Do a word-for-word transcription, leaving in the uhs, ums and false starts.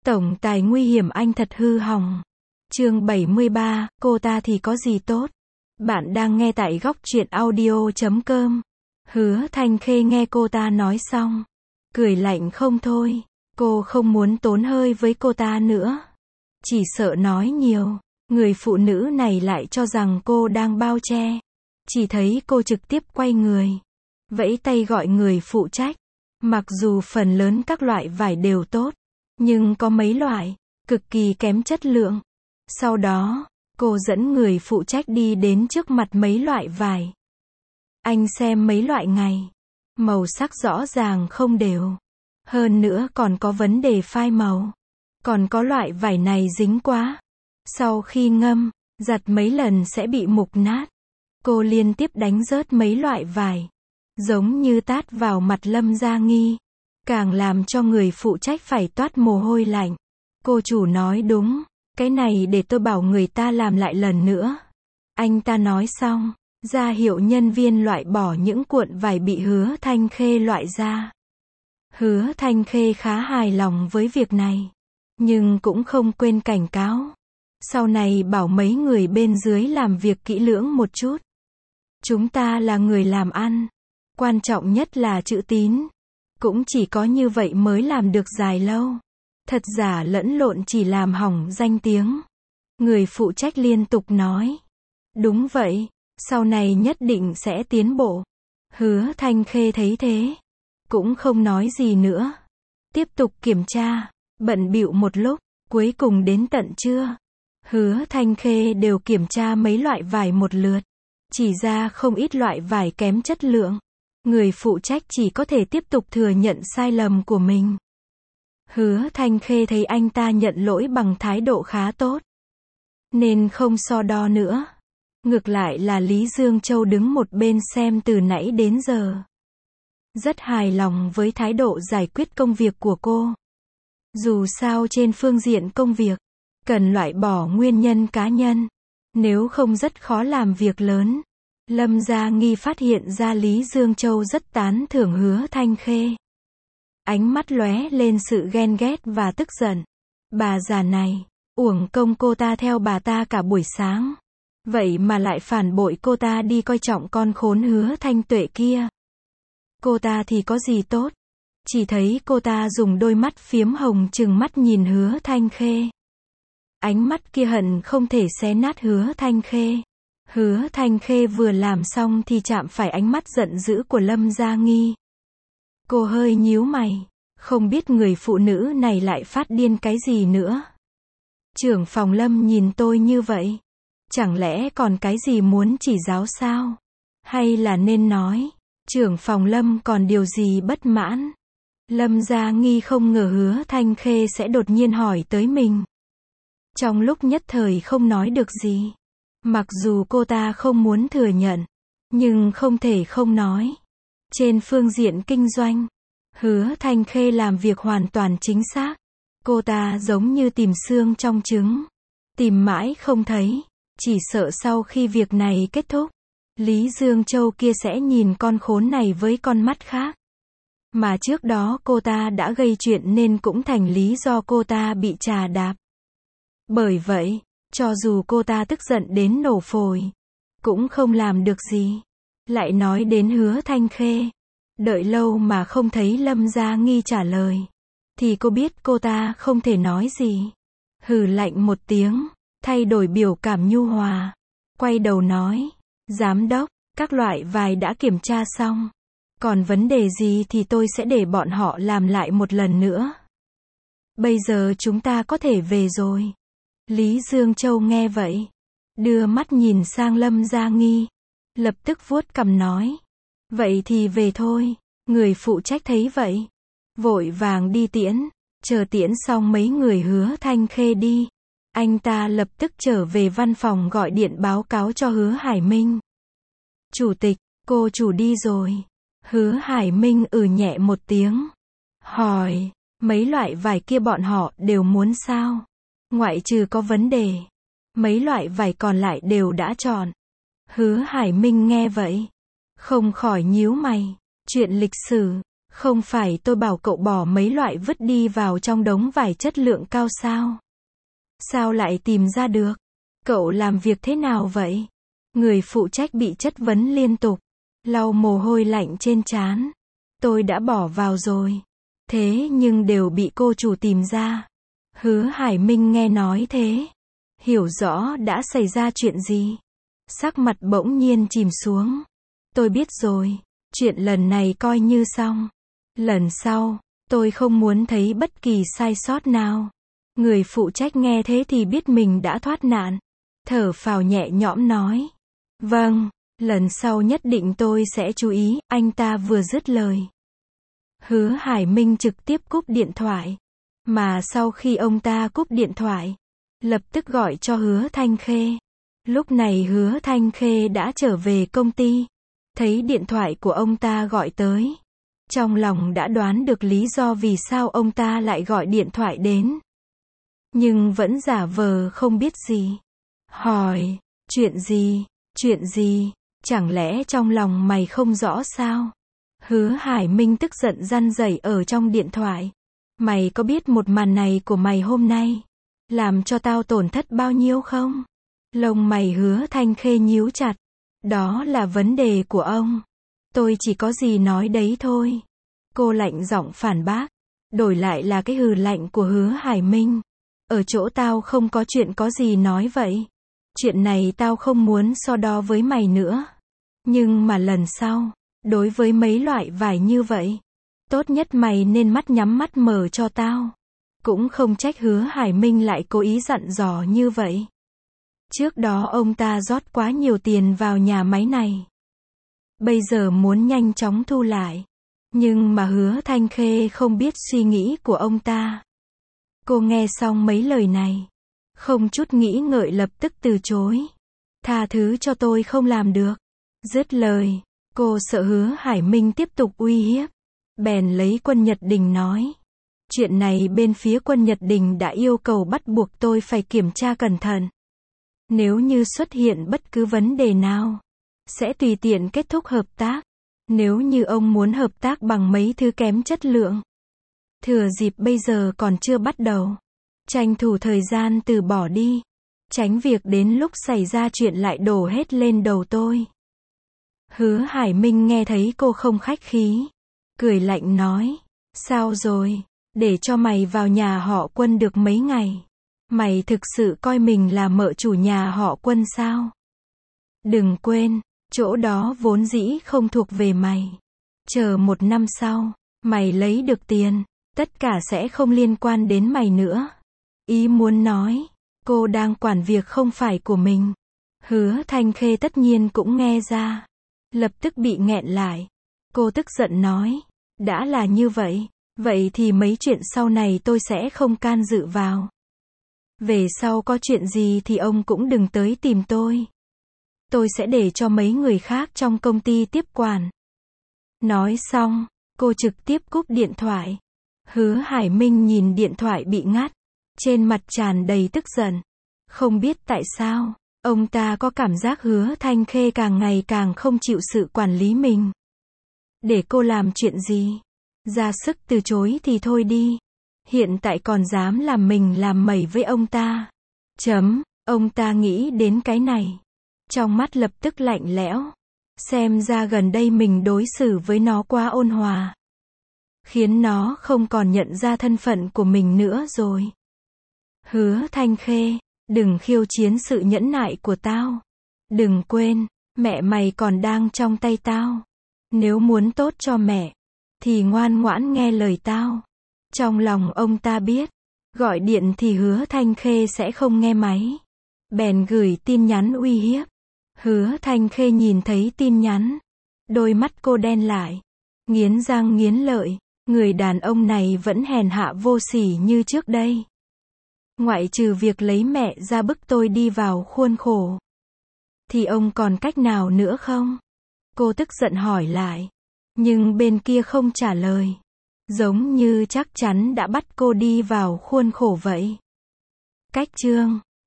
Tổng tài nguy hiểm anh thật hư hỏng. Chương bảy mươi ba, cô ta thì có gì tốt? Bạn đang nghe tại góc truyện audio chấm com. Hứa Thanh Khê nghe cô ta nói xong, cười lạnh không thôi. Cô không muốn tốn hơi với cô ta nữa. Chỉ sợ nói nhiều, người phụ nữ này lại cho rằng cô đang bao che. Chỉ thấy cô trực tiếp quay người, vẫy tay gọi người phụ trách. Mặc dù phần lớn các loại vải đều tốt, nhưng có mấy loại cực kỳ kém chất lượng. Sau đó, cô dẫn người phụ trách đi đến trước mặt mấy loại vải. Anh xem mấy loại này, màu sắc rõ ràng không đều. Hơn nữa còn có vấn đề phai màu. Còn có loại vải này dính quá. Sau khi ngâm, giặt mấy lần sẽ bị mục nát. Cô liên tiếp đánh rớt mấy loại vải, giống như tát vào mặt Lâm Gia Nghi. Càng làm cho người phụ trách phải toát mồ hôi lạnh. Cô chủ nói đúng, cái này để tôi bảo người ta làm lại lần nữa. Anh ta nói xong, ra hiệu nhân viên loại bỏ những cuộn vải bị Hứa Thanh Khê loại ra. Hứa Thanh Khê khá hài lòng với việc này, nhưng cũng không quên cảnh cáo. Sau này bảo mấy người bên dưới làm việc kỹ lưỡng một chút. Chúng ta là người làm ăn, quan trọng nhất là chữ tín. Cũng chỉ có như vậy mới làm được dài lâu. Thật giả lẫn lộn chỉ làm hỏng danh tiếng. Người phụ trách liên tục nói. Đúng vậy, sau này nhất định sẽ tiến bộ. Hứa Thanh Khê thấy thế, cũng không nói gì nữa. Tiếp tục kiểm tra, bận bịu một lúc, cuối cùng đến tận trưa. Hứa Thanh Khê đều kiểm tra mấy loại vải một lượt. Chỉ ra không ít loại vải kém chất lượng. Người phụ trách chỉ có thể tiếp tục thừa nhận sai lầm của mình. Hứa Thanh Khê thấy anh ta nhận lỗi bằng thái độ khá tốt, nên không so đo nữa. Ngược lại là Lý Dương Châu đứng một bên xem từ nãy đến giờ. Rất hài lòng với thái độ giải quyết công việc của cô. Dù sao trên phương diện công việc, cần loại bỏ nguyên nhân cá nhân. Nếu không rất khó làm việc lớn. Lâm Gia Nghi phát hiện ra Lý Dương Châu rất tán thưởng Hứa Thanh Khê. Ánh mắt lóe lên sự ghen ghét và tức giận. Bà già này, uổng công cô ta theo bà ta cả buổi sáng. Vậy mà lại phản bội cô ta đi coi trọng con khốn Hứa Thanh Tuệ kia. Cô ta thì có gì tốt? Chỉ thấy cô ta dùng đôi mắt phiếm hồng trừng mắt nhìn Hứa Thanh Khê. Ánh mắt kia hận không thể xé nát Hứa Thanh Khê. Hứa Thanh Khê vừa làm xong thì chạm phải ánh mắt giận dữ của Lâm Gia Nghi. Cô hơi nhíu mày, không biết người phụ nữ này lại phát điên cái gì nữa. Trưởng phòng Lâm nhìn tôi như vậy, chẳng lẽ còn cái gì muốn chỉ giáo sao? Hay là nên nói, trưởng phòng Lâm còn điều gì bất mãn? Lâm Gia Nghi không ngờ Hứa Thanh Khê sẽ đột nhiên hỏi tới mình. Trong lúc nhất thời không nói được gì. Mặc dù cô ta không muốn thừa nhận, nhưng không thể không nói. Trên phương diện kinh doanh, Hứa Thanh Khê làm việc hoàn toàn chính xác. Cô ta giống như tìm xương trong trứng. Tìm mãi không thấy. Chỉ sợ sau khi việc này kết thúc, Lý Dương Châu kia sẽ nhìn con khốn này với con mắt khác. Mà trước đó cô ta đã gây chuyện nên cũng thành lý do cô ta bị trà đạp. Bởi vậy, cho dù cô ta tức giận đến nổ phổi, cũng không làm được gì. Lại nói đến Hứa Thanh Khê. Đợi lâu mà không thấy Lâm Gia Nghi trả lời, thì cô biết cô ta không thể nói gì. Hừ lạnh một tiếng, thay đổi biểu cảm nhu hòa. Quay đầu nói, giám đốc, các loại vải đã kiểm tra xong. Còn vấn đề gì thì tôi sẽ để bọn họ làm lại một lần nữa. Bây giờ chúng ta có thể về rồi. Lý Dương Châu nghe vậy, đưa mắt nhìn sang Lâm Gia Nghi, lập tức vuốt cằm nói. Vậy thì về thôi. Người phụ trách thấy vậy, vội vàng đi tiễn. Chờ tiễn xong mấy người Hứa Thanh Khê đi, anh ta lập tức trở về văn phòng gọi điện báo cáo cho Hứa Hải Minh. Chủ tịch, cô chủ đi rồi. Hứa Hải Minh ừ nhẹ một tiếng, hỏi, mấy loại vải kia bọn họ đều muốn sao? Ngoại trừ có vấn đề, mấy loại vải còn lại đều đã chọn. Hứa Hải Minh nghe vậy, không khỏi nhíu mày. Chuyện lịch sử, Không phải tôi bảo cậu bỏ mấy loại vứt đi vào trong đống vải chất lượng cao sao? Sao lại tìm ra được? Cậu làm việc thế nào vậy? Người phụ trách bị chất vấn liên tục, lau mồ hôi lạnh trên trán. Tôi đã bỏ vào rồi. Thế nhưng đều bị cô chủ tìm ra. Hứa Hải Minh nghe nói thế, hiểu rõ đã xảy ra chuyện gì. Sắc mặt bỗng nhiên chìm xuống. Tôi biết rồi, chuyện lần này coi như xong. Lần sau, tôi không muốn thấy bất kỳ sai sót nào. Người phụ trách nghe thế thì biết mình đã thoát nạn. Thở phào nhẹ nhõm nói. Vâng, lần sau nhất định tôi sẽ chú ý, anh ta vừa dứt lời. Hứa Hải Minh trực tiếp cúp điện thoại. Mà sau khi ông ta cúp điện thoại, lập tức gọi cho Hứa Thanh Khê. Lúc này Hứa Thanh Khê đã trở về công ty. Thấy điện thoại của ông ta gọi tới. Trong lòng đã đoán được lý do vì sao ông ta lại gọi điện thoại đến. Nhưng vẫn giả vờ không biết gì. Hỏi, chuyện gì, chuyện gì, chẳng lẽ trong lòng mày không rõ sao? Hứa Hải Minh tức giận răn rẩy ở trong điện thoại. Mày có biết một màn này của mày hôm nay làm cho tao tổn thất bao nhiêu không? Lông mày Hứa Thanh Khê nhíu chặt. Đó là vấn đề của ông. Tôi chỉ có gì nói đấy thôi. Cô lạnh giọng phản bác. Đổi lại là cái hừ lạnh của Hứa Hải Minh. Ở chỗ tao không có chuyện có gì nói vậy. Chuyện này tao không muốn so đo với mày nữa. Nhưng mà lần sau, đối với mấy loại vải như vậy, tốt nhất mày nên mắt nhắm mắt mở cho tao. Cũng không trách Hứa Hải Minh lại cố ý dặn dò như vậy. Trước đó ông ta rót quá nhiều tiền vào nhà máy này. Bây giờ muốn nhanh chóng thu lại. Nhưng mà Hứa Thanh Khê không biết suy nghĩ của ông ta. Cô nghe xong mấy lời này, không chút nghĩ ngợi lập tức từ chối. Tha thứ cho tôi không làm được. Dứt lời, cô sợ Hứa Hải Minh tiếp tục uy hiếp. Bèn lấy Quân Nhật Đình nói. Chuyện này bên phía Quân Nhật Đình đã yêu cầu bắt buộc tôi phải kiểm tra cẩn thận. Nếu như xuất hiện bất cứ vấn đề nào, sẽ tùy tiện kết thúc hợp tác. Nếu như ông muốn hợp tác bằng mấy thứ kém chất lượng, thừa dịp bây giờ còn chưa bắt đầu, tranh thủ thời gian từ bỏ đi. Tránh việc đến lúc xảy ra chuyện lại đổ hết lên đầu tôi. Hứa Hải Minh nghe thấy cô không khách khí, cười lạnh nói. Sao rồi, để cho mày vào nhà họ Quân được mấy ngày. Mày thực sự coi mình là mợ chủ nhà họ Quân sao? Đừng quên, chỗ đó vốn dĩ không thuộc về mày. Chờ một năm sau, mày lấy được tiền, tất cả sẽ không liên quan đến mày nữa. Ý muốn nói, cô đang quản việc không phải của mình. Hứa Thanh Khê tất nhiên cũng nghe ra. Lập tức bị nghẹn lại. Cô tức giận nói. Đã là như vậy, vậy thì mấy chuyện sau này tôi sẽ không can dự vào. Về sau có chuyện gì thì ông cũng đừng tới tìm tôi. Tôi sẽ để cho mấy người khác trong công ty tiếp quản. Nói xong, cô trực tiếp cúp điện thoại. Hứa Hải Minh nhìn điện thoại bị ngắt, trên mặt tràn đầy tức giận. Không biết tại sao, ông ta có cảm giác Hứa Thanh Khê càng ngày càng không chịu sự quản lý mình. Để cô làm chuyện gì? Ra sức từ chối thì thôi đi. Hiện tại còn dám làm mình làm mẩy với ông ta. Chấm, ông ta nghĩ đến cái này. Trong mắt lập tức lạnh lẽo. Xem ra gần đây mình đối xử với nó quá ôn hòa. Khiến nó không còn nhận ra thân phận của mình nữa rồi. Hứa Thanh Khê, đừng khiêu chiến sự nhẫn nại của tao. Đừng quên, mẹ mày còn đang trong tay tao. Nếu muốn tốt cho mẹ, thì ngoan ngoãn nghe lời tao. Trong lòng ông ta biết, gọi điện thì Hứa Thanh Khê sẽ không nghe máy. Bèn gửi tin nhắn uy hiếp. Hứa Thanh Khê nhìn thấy tin nhắn. Đôi mắt cô đen lại. Nghiến răng nghiến lợi. Người đàn ông này vẫn hèn hạ vô sỉ như trước đây. Ngoại trừ việc lấy mẹ ra bức tôi đi vào khuôn khổ, thì ông còn cách nào nữa không? Cô tức giận hỏi lại. Nhưng bên kia không trả lời. Giống như chắc chắn đã bắt cô đi vào khuôn khổ vậy. Cách chương